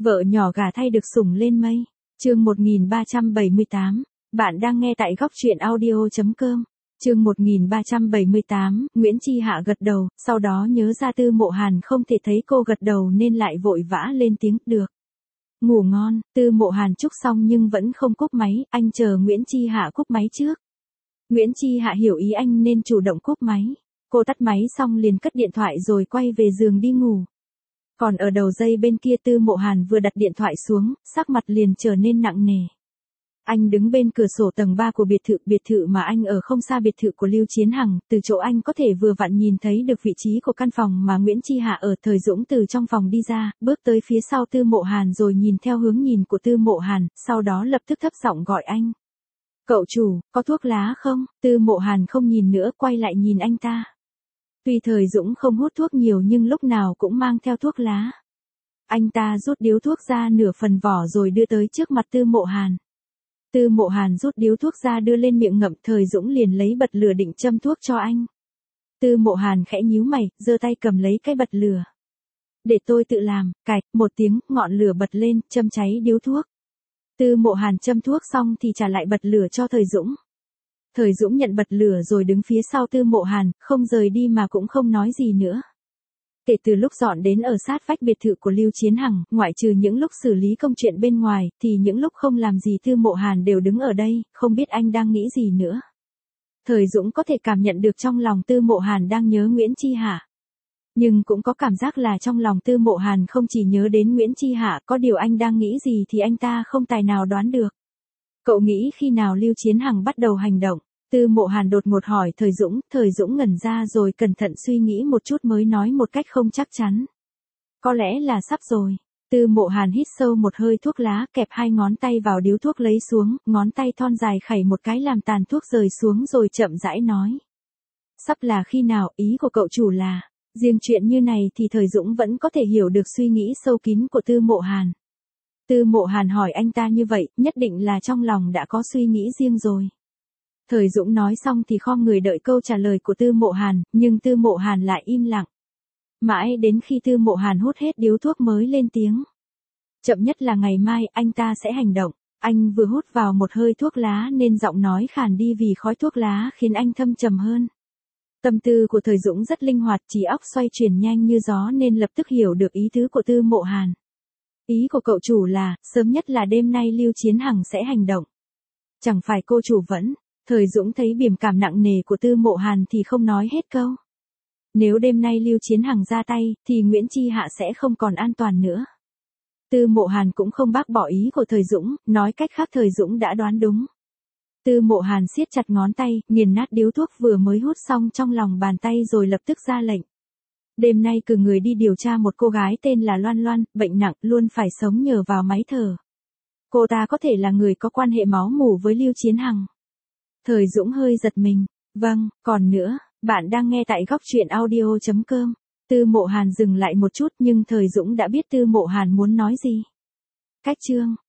Vợ nhỏ gả thay được sủng lên mây. Chương 1378. Bạn đang nghe tại góc truyện audio.com. Chương 1378, Nguyễn Chi Hạ gật đầu, sau đó nhớ ra Tư Mộ Hàn không thể thấy cô gật đầu nên lại vội vã lên tiếng, được. Ngủ ngon. Tư Mộ Hàn chúc xong nhưng vẫn không cúp máy, anh chờ Nguyễn Chi Hạ cúp máy trước. Nguyễn Chi Hạ hiểu ý anh nên chủ động cúp máy. Cô tắt máy xong liền cất điện thoại rồi quay về giường đi ngủ. Còn ở đầu dây bên kia Tư Mộ Hàn vừa đặt điện thoại xuống, sắc mặt liền trở nên nặng nề. Anh đứng bên cửa sổ tầng 3 của biệt thự mà anh ở không xa biệt thự của Lưu Chiến Hằng, từ chỗ anh có thể vừa vặn nhìn thấy được vị trí của căn phòng mà Nguyễn Chi Hạ ở. Thời Dũng từ trong phòng đi ra, bước tới phía sau Tư Mộ Hàn rồi nhìn theo hướng nhìn của Tư Mộ Hàn, sau đó lập tức thấp giọng gọi anh. Cậu chủ, có thuốc lá không? Tư Mộ Hàn không nhìn nữa, quay lại nhìn anh ta. Tuy Thời Dũng không hút thuốc nhiều nhưng lúc nào cũng mang theo thuốc lá. Anh ta rút điếu thuốc ra nửa phần vỏ rồi đưa tới trước mặt Tư Mộ Hàn. Tư Mộ Hàn rút điếu thuốc ra đưa lên miệng ngậm, Thời Dũng liền lấy bật lửa định châm thuốc cho anh. Tư Mộ Hàn khẽ nhíu mày, giơ tay cầm lấy cái bật lửa. Để tôi tự làm. Cạch, một tiếng, ngọn lửa bật lên, châm cháy điếu thuốc. Tư Mộ Hàn châm thuốc xong thì trả lại bật lửa cho Thời Dũng. Thời Dũng nhận bật lửa rồi đứng phía sau Tư Mộ Hàn, không rời đi mà cũng không nói gì nữa. Kể từ lúc dọn đến ở sát vách biệt thự của Lưu Chiến Hằng, ngoại trừ những lúc xử lý công chuyện bên ngoài, thì những lúc không làm gì Tư Mộ Hàn đều đứng ở đây, không biết anh đang nghĩ gì nữa. Thời Dũng có thể cảm nhận được trong lòng Tư Mộ Hàn đang nhớ Nguyễn Chi Hạ. Nhưng cũng có cảm giác là trong lòng Tư Mộ Hàn không chỉ nhớ đến Nguyễn Chi Hạ, có điều anh đang nghĩ gì thì anh ta không tài nào đoán được. Cậu nghĩ khi nào Lưu Chiến Hằng bắt đầu hành động? Tư Mộ Hàn đột ngột hỏi Thời Dũng ngẩn ra rồi cẩn thận suy nghĩ một chút mới nói một cách không chắc chắn. Có lẽ là sắp rồi. Tư Mộ Hàn hít sâu một hơi thuốc lá, kẹp hai ngón tay vào điếu thuốc lấy xuống, ngón tay thon dài khẩy một cái làm tàn thuốc rời xuống rồi chậm rãi nói. Sắp là khi nào? Ý của cậu chủ là, riêng chuyện như này thì Thời Dũng vẫn có thể hiểu được suy nghĩ sâu kín của Tư Mộ Hàn. Tư Mộ Hàn hỏi anh ta như vậy, nhất định là trong lòng đã có suy nghĩ riêng rồi. Thời Dũng nói xong thì khom người đợi câu trả lời của Tư Mộ Hàn, nhưng Tư Mộ Hàn lại im lặng. Mãi đến khi Tư Mộ Hàn hút hết điếu thuốc mới lên tiếng. Chậm nhất là ngày mai, anh ta sẽ hành động. Anh vừa hút vào một hơi thuốc lá nên giọng nói khàn đi vì khói thuốc lá khiến anh thâm trầm hơn. Tâm tư của Thời Dũng rất linh hoạt, trí óc xoay chuyển nhanh như gió nên lập tức hiểu được ý tứ của Tư Mộ Hàn. Ý của cậu chủ là, sớm nhất là đêm nay Lưu Chiến Hằng sẽ hành động. Chẳng phải cô chủ vẫn. Thời Dũng thấy biểu cảm nặng nề của Tư Mộ Hàn thì không nói hết câu. Nếu đêm nay Lưu Chiến Hằng ra tay, thì Nguyễn Chi Hạ sẽ không còn an toàn nữa. Tư Mộ Hàn cũng không bác bỏ ý của Thời Dũng, nói cách khác Thời Dũng đã đoán đúng. Tư Mộ Hàn siết chặt ngón tay, nghiền nát điếu thuốc vừa mới hút xong trong lòng bàn tay rồi lập tức ra lệnh. Đêm nay cử người đi điều tra một cô gái tên là Loan Loan, bệnh nặng, luôn phải sống nhờ vào máy thở. Cô ta có thể là người có quan hệ máu mủ với Lưu Chiến Hằng. Thời Dũng hơi giật mình. Vâng, còn nữa, bạn đang nghe tại góc truyện audio.com. Tư Mộ Hàn dừng lại một chút nhưng Thời Dũng đã biết Tư Mộ Hàn muốn nói gì. Cách chương.